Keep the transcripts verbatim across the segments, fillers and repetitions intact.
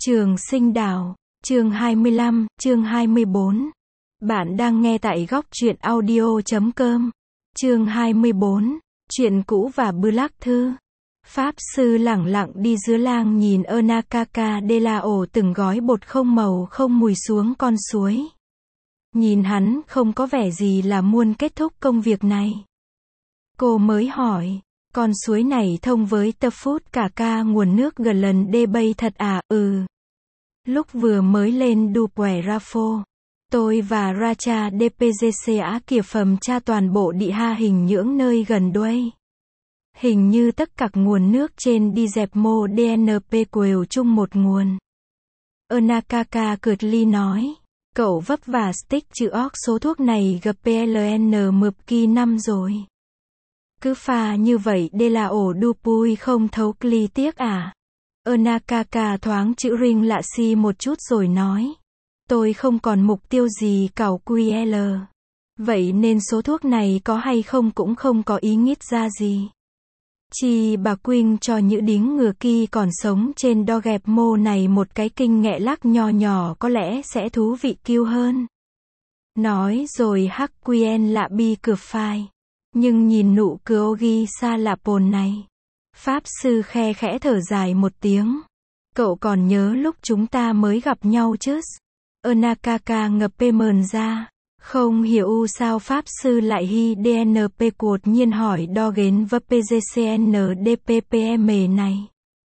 Trường Sinh Đảo, chương hai mươi lăm, chương hai mươi bốn. Bạn đang nghe tại góc truyện audio chấm com. Chương hai mươi bốn, chuyện cũ và bư lắc thư. Pháp sư lẳng lặng đi giữa lang nhìn Onakaka de la ổ từng gói bột không màu không mùi xuống con suối. Nhìn hắn không có vẻ gì là muốn kết thúc công việc này. Cô mới hỏi, con suối này thông với tập phút cả ca nguồn nước gần lần đê bay thật à? Ừ. Lúc vừa mới lên Dupuy Rafo, tôi và Racha đê pê giê xê á kìa phẩm tra toàn bộ địa ha hình những nơi gần đuôi. Hình như tất cả nguồn nước trên đi dẹp mô đê en pê quều chung một nguồn. Onakaka cợt ly nói, cậu vấp và stick chữ óc số thuốc này gặp pê lờ en mượp kỳ năm rồi. Cứ pha như vậy đê là ổ Dupuy không thấu ly tiếc à? Onakaka thoáng chữ ring lạ si một chút rồi nói, tôi không còn mục tiêu gì cào quy lờ. Vậy nên số thuốc này có hay không cũng không có ý nghít ra gì. Chi bà Quynh cho những điếng ngừa kỳ còn sống trên đo gẹp mô này một cái kinh nghệ lắc nho nhỏ có lẽ sẽ thú vị kiêu hơn. Nói rồi hắc quen lạ bi cửa phai. Nhưng nhìn nụ cười ghi xa lạ pồn này. Pháp sư khe khẽ thở dài một tiếng. Cậu còn nhớ lúc chúng ta mới gặp nhau chứ? Onakaka ngập pê mờn ra. Không hiểu sao Pháp sư lại hi đê en pê cuột nhiên hỏi đo gến và pê giê xê en đê pê pê em này.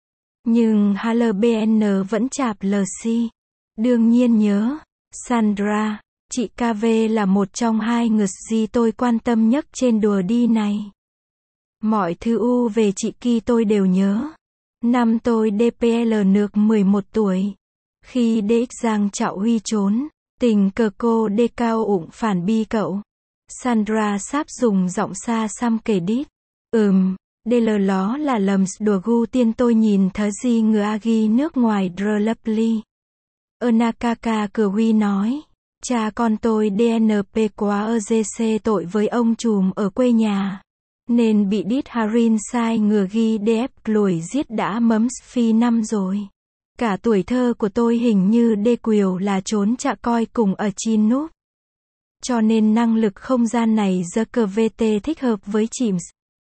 Nhưng hát lờ bê en vẫn chạp lờ si. Đương nhiên nhớ. Sandra, chị ca vê là một trong hai người gì tôi quan tâm nhất trên đùa đi này. Mọi thứ u về chị Ki tôi đều nhớ. Năm tôi đê pê lờ nược mười một tuổi. Khi đê ích Giang Trạo Huy trốn, tình cờ cô đê cao ụng phản bi cậu. Sandra sáp dùng giọng xa xăm kể đít. Ừm, đê lờ ló là lầm đùa gu tiên tôi nhìn thấy gì ngừa agi nước ngoài drơ lấp ly. Onakaka cửa huy nói. Cha con tôi đê en pê quá ở giê xê tội với ông trùm ở quê nhà. Nên bị đít Harin sai ngừa ghi đê ép lùi giết đã mấm phi năm rồi. Cả tuổi thơ của tôi hình như đê quều là trốn chạ coi cùng ở Chin núp. Cho nên năng lực không gian này giờ cờ vê tê thích hợp với Chims.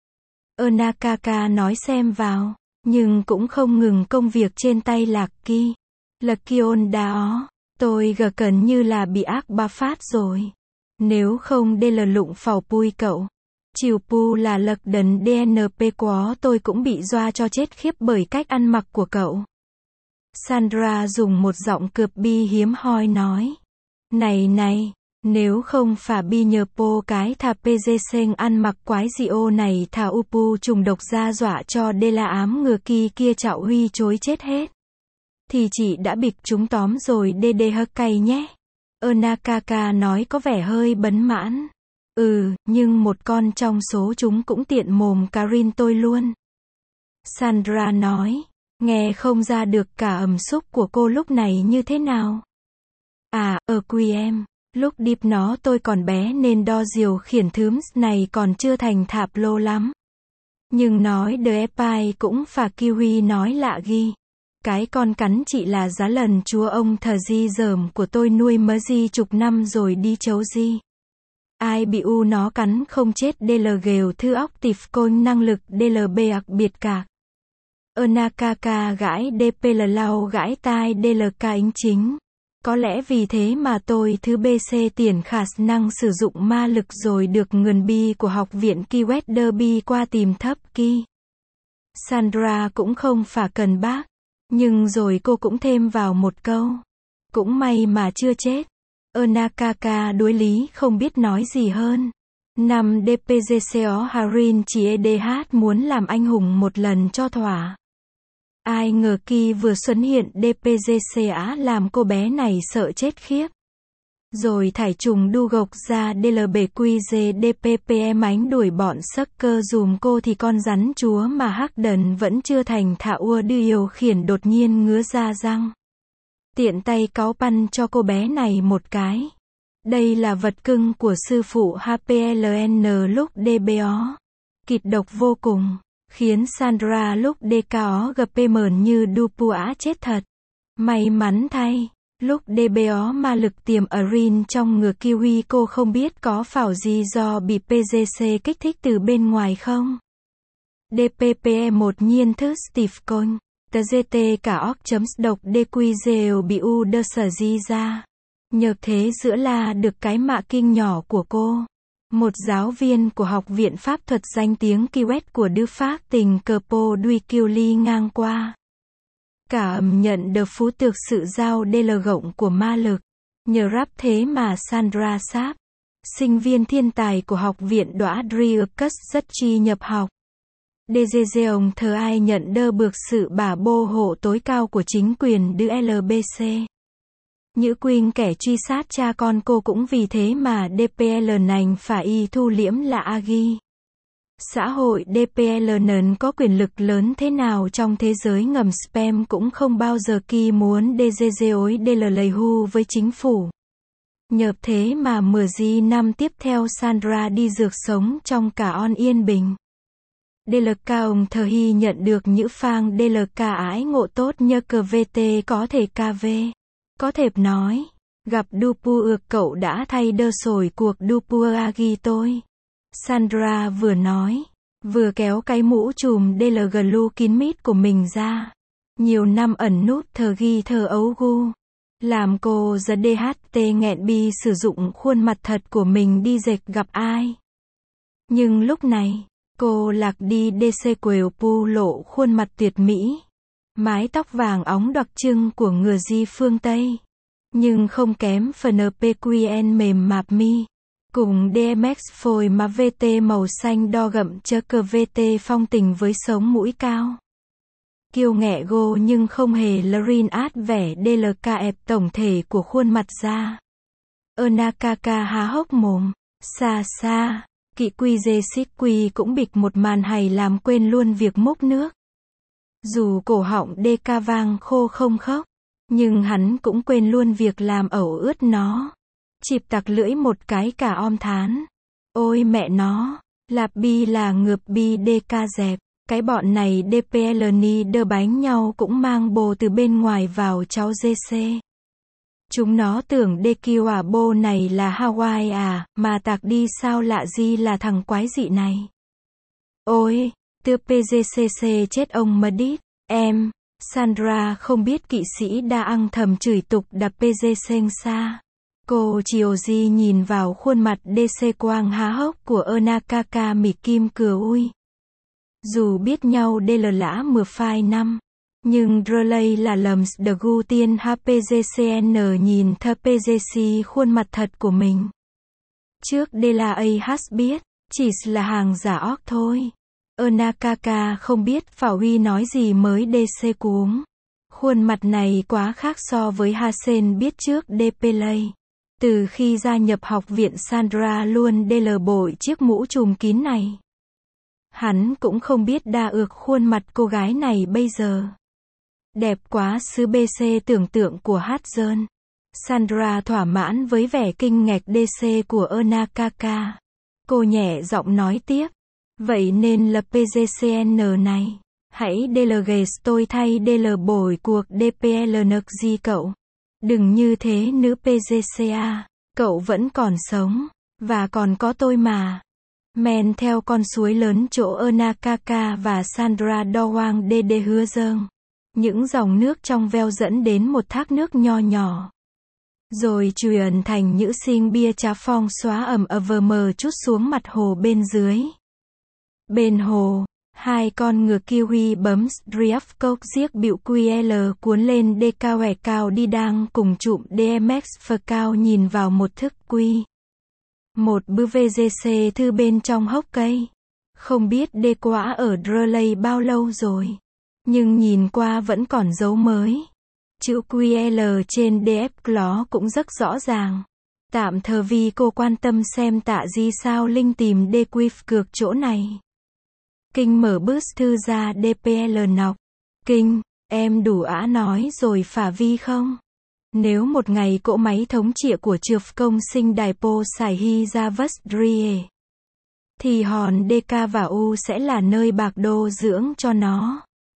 Onakaka nói xem vào. Nhưng cũng không ngừng công việc trên tay lạc ki. Là kion đó. Tôi gờ cần như là bị ác ba phát rồi. Nếu không đê lờ lụng phào pui cậu. Chiều pu là lật đần đê en pê quá tôi cũng bị doa cho chết khiếp bởi cách ăn mặc của cậu. Sandra dùng một giọng cượp bi hiếm hoi nói. Này này, nếu không phải bi nhờ po cái thà pê giê xê ăn mặc quái dị ô này thà upu trùng độc ra dọa cho đê la ám ngừa kỳ kia Trạo Huy chối chết hết. Thì chị đã bịch chúng tóm rồi đê đê hơ cay nhé. Onakaka nói có vẻ hơi bấn mãn. Ừ, nhưng một con trong số chúng cũng tiện mồm Karin tôi luôn. Sandra nói, nghe không ra được cả ẩm xúc của cô lúc này như thế nào. À, ở quy em, lúc điệp nó tôi còn bé nên đo diều khiển thướm này còn chưa thành thạp lô lắm. Nhưng nói đờ epai cũng phà kiwi nói lạ ghi. Cái con cắn chị là giá lần chúa ông thờ di dởm của tôi nuôi mớ di chục năm rồi đi chấu di. Ai bị u nó cắn không chết đê lờ gều thư óc tịp côn năng lực đê lờ bê ạc biệt cả. Onakaka gãi đê pê lờ lau gãi tai đê lờ ca ính chính. Có lẽ vì thế mà tôi thứ bê xê tiền khả năng sử dụng ma lực rồi được nguồn bi của học viện Kiwet Derby qua tìm thấp ki. Sandra cũng không phải cần bác. Nhưng rồi cô cũng thêm vào một câu. Cũng may mà chưa chết. Onakaka đối lý không biết nói gì hơn. Năm đê pê giê xê ó Harin chỉ e đê hát muốn làm anh hùng một lần cho thỏa. Ai ngờ kỳ vừa xuất hiện đê pê giê xê á làm cô bé này sợ chết khiếp. Rồi thải trùng đu gộc ra đê lờ bê quy giê đê pê pê em ánh đuổi bọn sắc cơ dùm cô thì con rắn chúa mà hắc đần vẫn chưa thành thạ ua đưa điều khiển đột nhiên ngứa ra răng. Tiện tay cáu băn cho cô bé này một cái. Đây là vật cưng của sư phụ hát pê lờ en lúc đê bê ó. Kịch độc vô cùng. Khiến Sandra lúc đê ca ó gặp pê mờn như đu pu á chết thật. May mắn thay, lúc đê bê ó ma lực tiềm ở rin trong ngừa Kiwi cô không biết có phảo gì do bị pê giê xê kích thích từ bên ngoài không. đê pê pê e một nhiên thức Steve Cohen, tờ giê tê cả óc chấm độc đê quy dèo bị u đơ sở di ra. Nhờ thế giữa là được cái mạ kinh nhỏ của cô. Một giáo viên của Học viện Pháp thuật danh tiếng Kiwet của Đức Pháp tình cờ Po Duy Kiêu Ly ngang qua. Cảm nhận được phú tược sự giao đê lờ gộng của ma lực. Nhờ rap thế mà Sandra Sáp, sinh viên thiên tài của Học viện Đóa Driucus rất chi nhập học. đê giê giê ông thờ ai nhận đơ bược sự bả bô hộ tối cao của chính quyền đứ lờ bê xê. Nhữ quyên kẻ truy sát cha con cô cũng vì thế mà đê pê lờ nành phải y thu liễm là Agi. Xã hội đê pê lờ nền có quyền lực lớn thế nào trong thế giới ngầm spam cũng không bao giờ kỳ muốn đê giê giê ối đê lờ lầy hu với chính phủ. Nhờ thế mà mười di năm tiếp theo Sandra đi dược sống trong cả on yên bình. đê lờ ca ông thờ hy nhận được những phang đê lờ ca ái ngộ tốt nhờ cờ vê tê có thể ca vê. Có thể nói, gặp Dupu ược cậu đã thay đơ sồi cuộc Dupu Agi tôi. Sandra vừa nói, vừa kéo cái mũ trùm đê lờ glu kín mít của mình ra. Nhiều năm ẩn nút thờ ghi thờ ấu gu. Làm cô giờ đê hát tê nghẹn bi sử dụng khuôn mặt thật của mình đi dệt gặp ai. Nhưng lúc này, cô lạc đi đê xê quều pu lộ khuôn mặt tuyệt mỹ. Mái tóc vàng óng đặc trưng của người di phương Tây. Nhưng không kém phần pê quy en mềm mạp mi. Cùng đê em ích phôi mà vê tê màu xanh đo gậm chơ cờ vê tê phong tình với sống mũi cao. Kiêu nghẹ gô nhưng không hề lrin át vẻ đê lờ ca ép tổng thể của khuôn mặt ra. Onakaka há hốc mồm. Xa xa, kỵ quy dê xích quy cũng bịch một màn hài làm quên luôn việc múc nước. Dù cổ họng đê ca vang khô không khóc, nhưng hắn cũng quên luôn việc làm ẩu ướt nó. Chịp tặc lưỡi một cái cả om thán. Ôi mẹ nó, lạp bi là ngược bi đê ca dẹp. Cái bọn này đê pê lờ ni đơ bánh nhau cũng mang bồ từ bên ngoài vào cháu giê xê. Chúng nó tưởng đê kiêu à bô này là Hawaii à, mà tạc đi sao lạ gì là thằng quái dị này. Ôi, tưa pê giê xê xê chết ông mà đít, em. Sandra không biết kỵ sĩ đã ăn thầm chửi tục đạp pê giê xê xa. Cô chiều di nhìn vào khuôn mặt đê xê quang há hốc của Onakaka mỉ kim cửa ui. Dù biết nhau đê lờ lã mưa phai năm, nhưng Drley là lầm đờ gu tiên ha pê giê xê en nhìn thơ pê giê xê khuôn mặt thật của mình. Trước đê la a hát biết, chỉ là hàng giả óc thôi. Onakaka không biết Phảo Huy nói gì mới đê xê cuống. Khuôn mặt này quá khác so với Hasen biết trước đê pê lay. Từ khi gia nhập học viện Sandra luôn đê lờ bội chiếc mũ trùm kín này. Hắn cũng không biết đa ược khuôn mặt cô gái này bây giờ. Đẹp quá xứ bê xê tưởng tượng của hát dơn. Sandra thỏa mãn với vẻ kinh ngạc đê xê của Onakaka. Cô nhẹ giọng nói tiếp. Vậy nên là pê giê xê en này. Hãy đê lờ ghê tôi thay đê lờ bồi cuộc đê pê lờ nực gì cậu. Đừng như thế nữ pê giê xê a. Cậu vẫn còn sống. Và còn có tôi mà. Men theo con suối lớn chỗ Onakaka và Sandra đo hoang đê đê hứa dâng. Những dòng nước trong veo dẫn đến một thác nước nho nhỏ. Rồi truyền thành những sinh bia trà phong xóa ẩm ở vờ mờ chút xuống mặt hồ bên dưới. Bên hồ, hai con ngựa kiwi bấm Striaf cốc giếc bịu quy lờ cuốn lên đê cao hẻ cao đi đang cùng chụm đê em ích phờ cao nhìn vào một thức quy. Một bư vê giê xê thư bên trong hốc cây. Không biết đê quá ở Drley bao lâu rồi. Nhưng nhìn qua vẫn còn dấu mới. Chữ quy lờ trên đê ép Claw cũng rất rõ ràng. Tạm thờ vì cô quan tâm xem tạ di sao Linh tìm đê quy cược chỗ này. Kinh mở bức thư ra đê pê lờ nọc. Kinh, em đủ ả nói rồi phả vi không? Nếu một ngày cỗ máy thống trị của trượt công sinh đài po xài hy ra vất rie, thì hòn đê ca và u sẽ là nơi bạc đô dưỡng cho nó.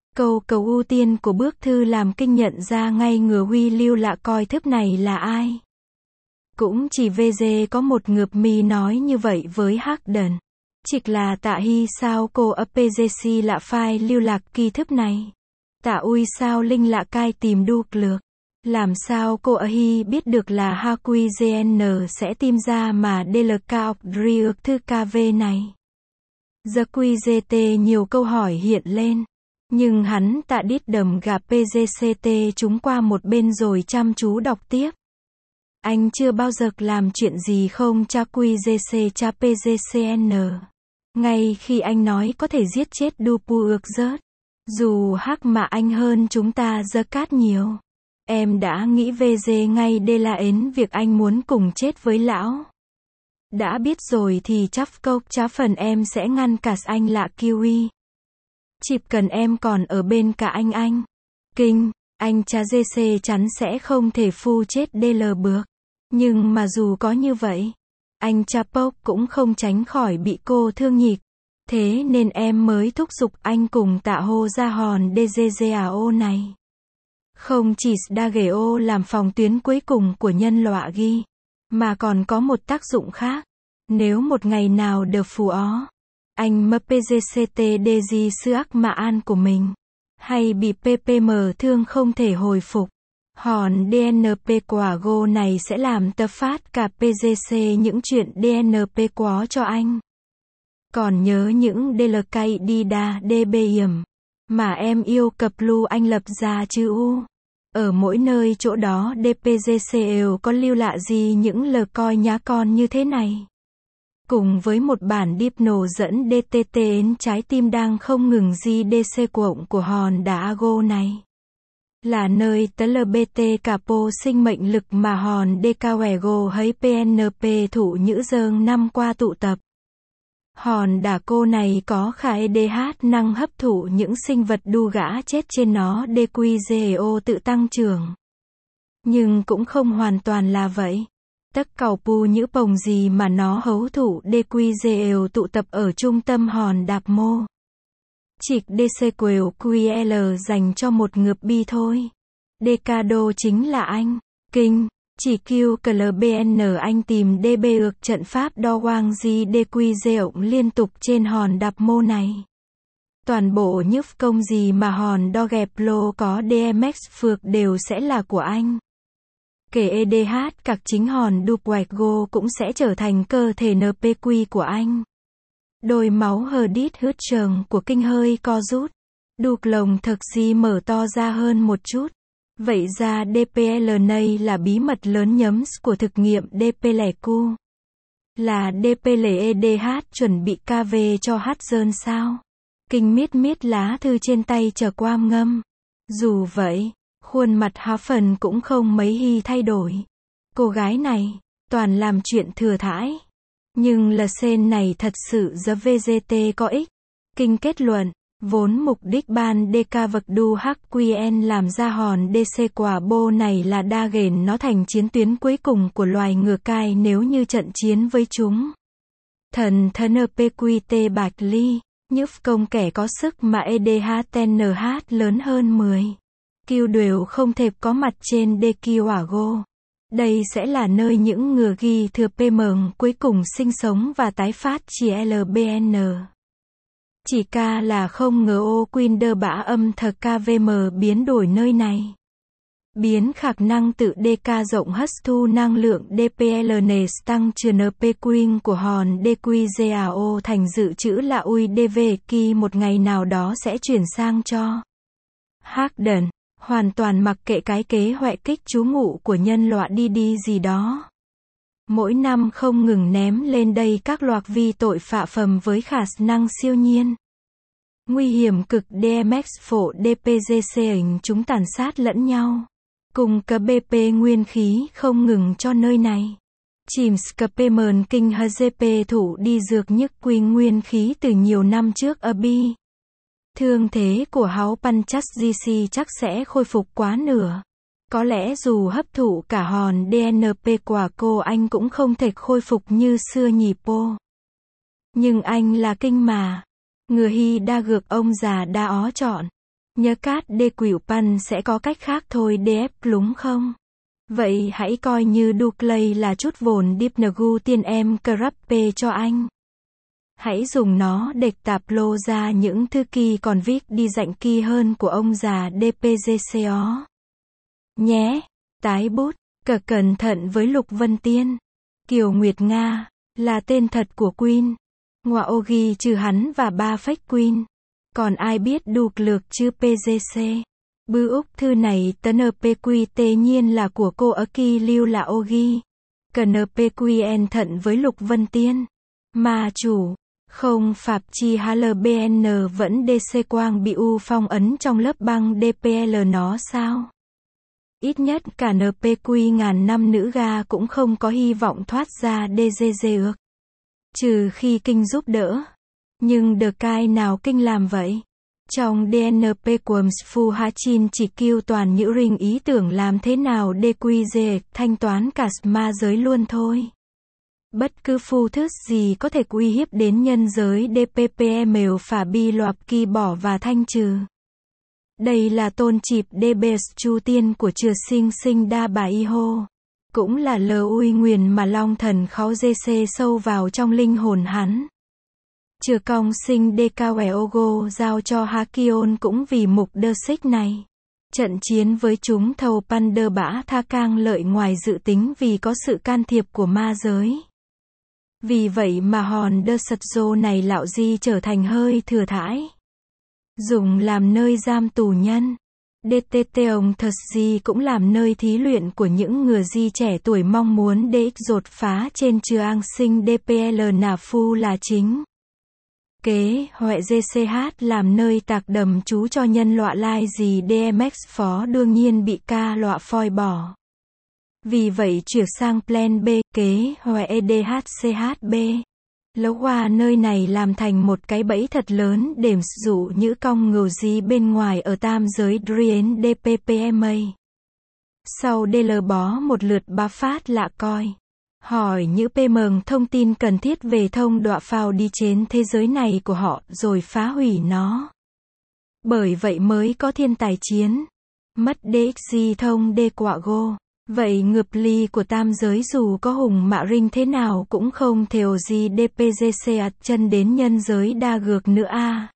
Câu cầu ưu tiên của bức thư làm kinh nhận ra ngay ngừa Huy lưu lạ coi thức này là ai. Cũng chỉ vê giê có một ngược mi nói như vậy với Hagden. Chỉ là tạ hi sao cô ở pê giê xê lạ phai lưu lạc kỳ thức này. Tạ ui sao linh lạ cai tìm đu lược. Làm sao cô ở hi biết được là ha quy giê en sẽ tìm ra mà đê lờ cao driược thư ca vê này. Giờ quy giê tê nhiều câu hỏi hiện lên. Nhưng hắn tạ đít đầm gà pê giê xê tê chúng qua một bên rồi chăm chú đọc tiếp. Anh chưa bao giờ làm chuyện gì không cha quy giê xê cha pê giê xê en. Ngay khi anh nói có thể giết chết Dupu ước rớt. Dù hắc mà anh hơn chúng ta giờ cát nhiều. Em đã nghĩ vê giê ngay đây là ến việc anh muốn cùng chết với lão. Đã biết rồi thì chắc câu chá phần em sẽ ngăn cả anh lạ kiwi. Chỉ cần em còn ở bên cả anh anh. Kinh, anh cha giê xê chắn sẽ không thể phu chết đê lờ bước. Nhưng mà dù có như vậy, anh cha Pốc cũng không tránh khỏi bị cô thương nhịp. Thế nên em mới thúc giục anh cùng tạ hô ra hòn đê giê giê a o này. Không chỉ Dageo làm phòng tuyến cuối cùng của nhân loại ghi, mà còn có một tác dụng khác. Nếu một ngày nào được phù ó, anh mp pê giê xê tê đê giê sư ác mà an của mình, hay bị pê pê em thương không thể hồi phục, hòn đê en pê quả go này sẽ làm tập phát cả pê giê xê những chuyện đê en pê quá cho anh. Còn nhớ những đê lờ cây đi đa đê bê hiểm mà em yêu cập lưu anh lập ra chứ u. Ở mỗi nơi chỗ đó đê pê giê xê đều có lưu lạ gì những lờ coi nhá con như thế này. Cùng với một bản điệp nổ dẫn đê tê tê đến trái tim đang không ngừng di đê xê cuộn của hòn đá Ago này. Là nơi tê lờ bê tê capo sinh mệnh lực mà hòn đê ca go hay pê en pê thủ nhữ dâng năm qua tụ tập. Hòn đá cô này có khả e đê hát năng hấp thụ những sinh vật đu gã chết trên nó đê quy giê o tự tăng trưởng. Nhưng cũng không hoàn toàn là vậy. Tất cầu pu nhữ bồng gì mà nó hấu thủ đê quy giê o tụ tập ở trung tâm hòn đạp mô. Chỉ đê xê quều quy lờ dành cho một ngược bi thôi. Decado chính là anh. Kinh. Chỉ kêu cờ lờ bê en anh tìm đê bê ược trận pháp đo quang di đê quy dê ổng liên tục trên hòn đạp mô này. Toàn bộ nhức công gì mà hòn đo gẹp lô có đê em ích phược đều sẽ là của anh. Kể e đê hát cạc chính hòn đục quạch go cũng sẽ trở thành cơ thể en pê quy của anh. Đôi máu hờ đít hứt trờng của kinh hơi co rút. Đục lồng thực gì mở to ra hơn một chút. Vậy ra đê pê lờ này là bí mật lớn nhấm của thực nghiệm đê pê lẻ cu. Là đê pê lẻ e đê hát chuẩn bị ca vê cho hát dơn sao? Kinh miết miết lá thư trên tay chờ quam ngâm. Dù vậy, khuôn mặt há phần cũng không mấy hi thay đổi. Cô gái này, toàn làm chuyện thừa thãi. Nhưng là sen này thật sự giờ vê giê tê có ích. Kinh kết luận. Vốn mục đích ban đê ca vật đu hắc quy en làm ra hòn đê xê quả bô này là đa ghền nó thành chiến tuyến cuối cùng của loài ngựa cai nếu như trận chiến với chúng. Thần thân en pê quy tê bạch ly, nhức công kẻ có sức mà e đê hát en hát lớn hơn mười. Kiêu đều không thể có mặt trên đê kiêu ả gô. Đây sẽ là nơi những ngựa ghi thừa pê em cuối cùng sinh sống và tái phát chỉ lờ bê en. Chỉ ca là không ngờ ô Quinder bã âm thật ca vê em biến đổi nơi này. Biến khả năng tự đê ca rộng hất thu năng lượng đê pê lờ nề tăng trừ en pê queen của hòn đê quy giê a o thành dự trữ là ui đê vê kỳ một ngày nào đó sẽ chuyển sang cho. Hagden, hoàn toàn mặc kệ cái kế hoạch kích trú ngụ của nhân loại đi đi gì đó. Mỗi năm không ngừng ném lên đây các loạt vi tội phạm phẩm với khả năng siêu nhiên. Nguy hiểm cực đê em ích phổ đê pê giê xê ảnh chúng tàn sát lẫn nhau. Cùng cả bê pê nguyên khí không ngừng cho nơi này. Chìm Skapemen kinh hờ giê pê thủ đi dược nhức quy nguyên khí từ nhiều năm trước ở bi. Thương thế của Háo Panchas giê xê chắc sẽ khôi phục quá nửa. Có lẽ dù hấp thụ cả hòn đê en pê quả cô anh cũng không thể khôi phục như xưa nhỉ po. Nhưng anh là kinh mà. Ngừa hi đa gược ông già đa ó chọn. Nhớ cát đê quỷu pan sẽ có cách khác thôi đê ép lúng không? Vậy hãy coi như Duclay là chút vồn Dipnagu tiên em Crappe cho anh. Hãy dùng nó để tạp lô ra những thư kỳ còn viết đi dạnh kỳ hơn của ông già đê pê giê xê ó. Nhé, tái bút, cờ cẩn thận với Lục Vân Tiên. Kiều Nguyệt Nga, là tên thật của Queen. Ngoại ô ghi trừ hắn và ba fake Queen. Còn ai biết đục lược chứ pê giê xê. Bư Úc thư này tờ en pê quy tê nhiên là của cô ở kỳ lưu là Ogi. Cần en pê quy en thận với Lục Vân Tiên. Mà chủ, không Phạm Chi hát lờ bê en vẫn đê xê quang bị u phong ấn trong lớp băng đê pê lờ nó sao? Ít nhất cả en pê quy ngàn năm nữ ga cũng không có hy vọng thoát ra đê giê giê ước. Trừ khi kinh giúp đỡ. Nhưng được cai nào kinh làm vậy? Trong đê en pê Quums Phu Hachin chỉ kêu toàn những ring ý tưởng làm thế nào để quy dê thanh toán cả ma giới luôn thôi. Bất cứ phu thức gì có thể uy hiếp đến nhân giới đê pê pê em đều phải bị loạp kỳ bỏ và thanh trừ. Đây là tôn chịp đê bê chu tiên của chừa sinh sinh đa bà y hô. Cũng là lờ uy nguyền mà long thần khó dê xê sâu vào trong linh hồn hắn. Chừa cong sinh đê cao ẻ ogo giao cho Hakion cũng vì mục đơ xích này. Trận chiến với chúng thầu Pander bã tha cang lợi ngoài dự tính vì có sự can thiệp của ma giới. Vì vậy mà hòn đơ sật dô này lạo di trở thành hơi thừa thãi. Dùng làm nơi giam tù nhân. đê tê tê ông thật gì cũng làm nơi thí luyện của những người di trẻ tuổi mong muốn để đột phá trên chư ang sinh đê pê lờ nà phu là chính. Kế, Huệ giê xê hát làm nơi tạc đầm trú cho nhân loại lai gì đê em ích phó đương nhiên bị ca loại phoi bỏ. Vì vậy chuyển sang plan B, kế, Huệ e đê hát xê hát bê. Lấu qua nơi này làm thành một cái bẫy thật lớn để dụ những cong ngầu gì bên ngoài ở tam giới Drien đê pê pê em a. Sau đê lờ bó một lượt bá phát lạ coi. Hỏi những pê em thông tin cần thiết về thông đọa phao đi trên thế giới này của họ rồi phá hủy nó. Bởi vậy mới có thiên tài chiến. Mất đê ích gì thông đê quạ gô. Vậy ngược ly của tam giới dù có hùng mạ rinh thế nào cũng không theo gì đê pê giê xê ạt chân đến nhân giới đa gược nữa a. À.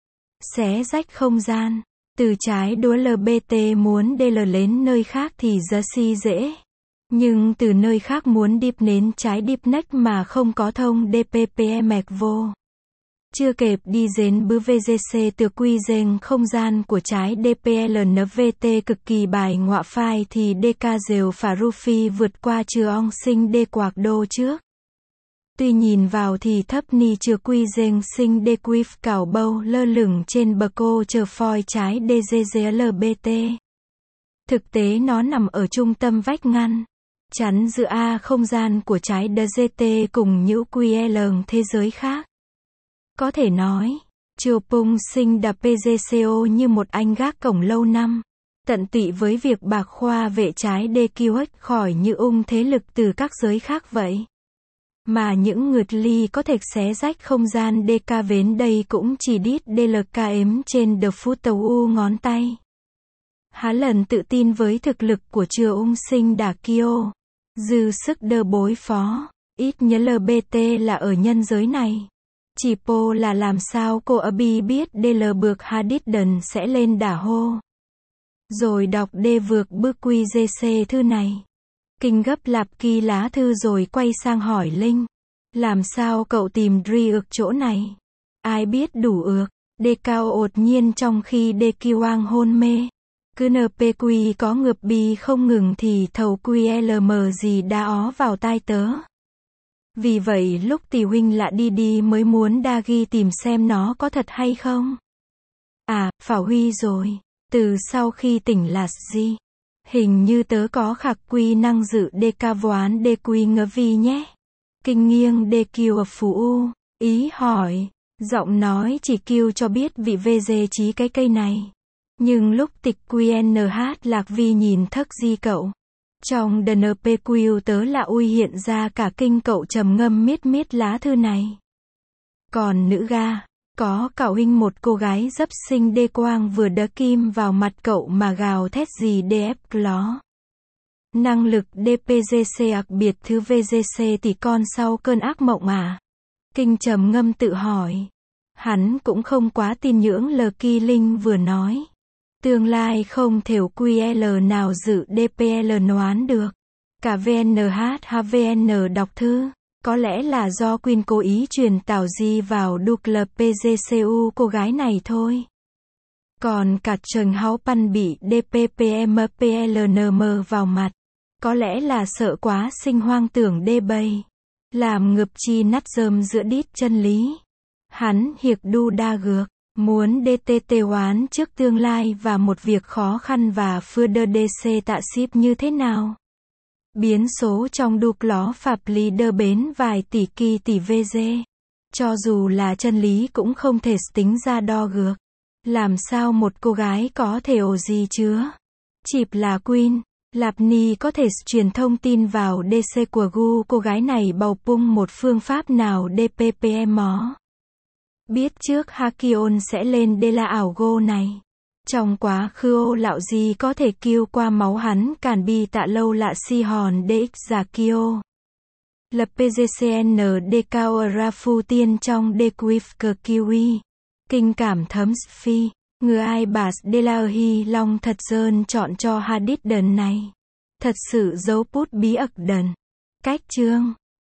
Xé rách không gian. Từ trái đúa lờ bê tê muốn đê lờ lên nơi khác thì giờ si dễ. Nhưng từ nơi khác muốn điệp nến trái điệp nách mà không có thông đê pê pê em ec vô. Chưa kịp đi dến bứ vê giê xê từ quy dên không gian của trái đê pê lờ en vê tê cực kỳ bài ngọa phai thì đê ca dều phả Rufi vượt qua chừa ong sinh đê quạc đô trước. Tuy nhìn vào thì thấp ni chừa quy dên sinh đê quýp cảo bâu lơ lửng trên bờ cô chờ phoi trái đê giê giê lờ bê tê. Thực tế nó nằm ở trung tâm vách ngăn. Chắn giữa A không gian của trái đê giê tê cùng những quy lờ thế giới khác. Có thể nói, Triều Pung sinh đà pê giê xê ô như một anh gác cổng lâu năm. Tận tụy với việc bạc khoa vệ trái đê kiêu ếch khỏi như ung thế lực từ các giới khác vậy. Mà những ngượt ly có thể xé rách không gian đê ca vến đây cũng chỉ đít đê lờ ca ếm trên The Foot tàu u ngón tay. Há lần tự tin với thực lực của Triều ung sinh đà kiô. Dư sức đơ bối phó. Ít nhớ lờ bê tê là ở nhân giới này. Chỉ po là làm sao cô Abi biết đê lờ bược Hadidden sẽ lên đả hô. Rồi đọc đê vượt bước quy giê xê thư này. Kinh gấp lạp kỳ lá thư rồi quay sang hỏi Linh. Làm sao cậu tìm Dri ược chỗ này? Ai biết đủ ược? Đê cao ột nhiên trong khi đê kiwang hôn mê. Cứ en pê quy có ngược bi không ngừng thì thầu quy lờ em gì đã ó vào tai tớ. Vì vậy lúc tỷ huynh lạ đi đi mới muốn đa ghi tìm xem nó có thật hay không. À, phảo huy rồi. Từ sau khi tỉnh là gì? Hình như tớ có khạc quy năng dự đê ca voán đê quy ngớ vi nhé. Kinh nghiêng đê kiêu ở phú u. Ý hỏi. Giọng nói chỉ kêu cho biết vị vê dê trí cái cây này. Nhưng lúc tịch quy en hát lạc vi nhìn thất di cậu. Trong đê en pê quy tớ là ui hiện ra cả kinh cậu trầm ngâm miết miết lá thư này. Còn nữ ga, Có cậu hình một cô gái dấp xinh đê quang vừa đỡ kim vào mặt cậu mà gào thét gì đê ép ló. Năng lực đê pê giê xê ạc biệt thứ vê giê xê thì con sau cơn ác mộng à? Kinh trầm ngâm tự hỏi. Hắn cũng không quá tin những lời Kỳ Linh vừa nói. Tương lai không thể quy lờ nào dự đê pê lờ noán được. Cả vê en hát hay vê en đọc thư. Có lẽ là do Queen cố ý truyền tảo di vào Double pê giê xê u cô gái này thôi. Còn cả Trần Háo Pan bị đê pê pê em pê lờ en em vào mặt. Có lẽ là sợ quá sinh hoang tưởng đê bay. Làm ngập chi nát rơm giữa đít chân lý. Hắn hiệc đu đa gược. Muốn đê tê tê hoán trước tương lai và một việc khó khăn và phưa đơ đê xê tạ ship như thế nào. Biến số trong đục ló phạp lý đơ bến vài tỷ kỳ tỷ vê giê. Cho dù là chân lý cũng không thể tính ra đo gược. Làm sao một cô gái có thể ổ gì chứa. Chịp là Queen. Lạp Ni có thể truyền thông tin vào đê xê của gu cô gái này bầu pung một phương pháp nào đê pê pê em mó. Biết trước Hakion sẽ lên đê la ảo gô này. Trong quá khứ ô lạo gì có thể kêu qua máu hắn càn bi tạ lâu lạ si hòn đê ích giả kio. Lập pê giê xê en đê cao ở ra phu tiên trong đê quif cờ kiwi. Kinh cảm thấm phi. Người ai bà đê la hi long thật dơn chọn cho hadith đần này. Thật sự dấu bút bí ẩn đần. Cách chương.